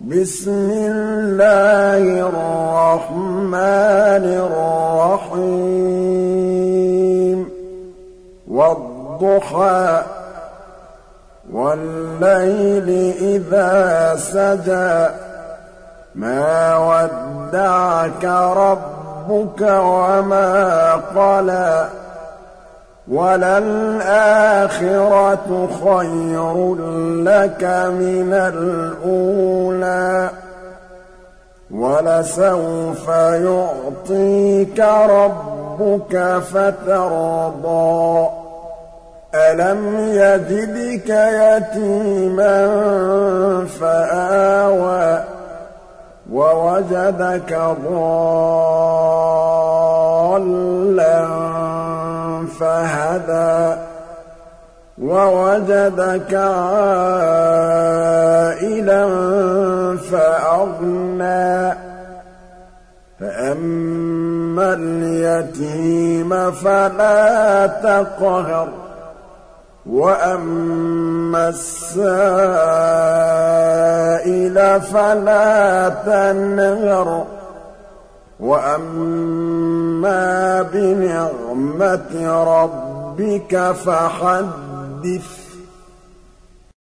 بسم الله الرحمن الرحيم والضحى والليل إذا سجى ما ودعك ربك وما قلى وللآخرة خير لك من الأولى ولسوف يعطيك ربك فترضى ألم يجدك يتيما فآوى ووجدك ضالا فهدى ووجدك عائلا فأغنى فأما اليتيم فلا تقهر وأما السائل فلا تنهر وأما بنعمة ربك فحدث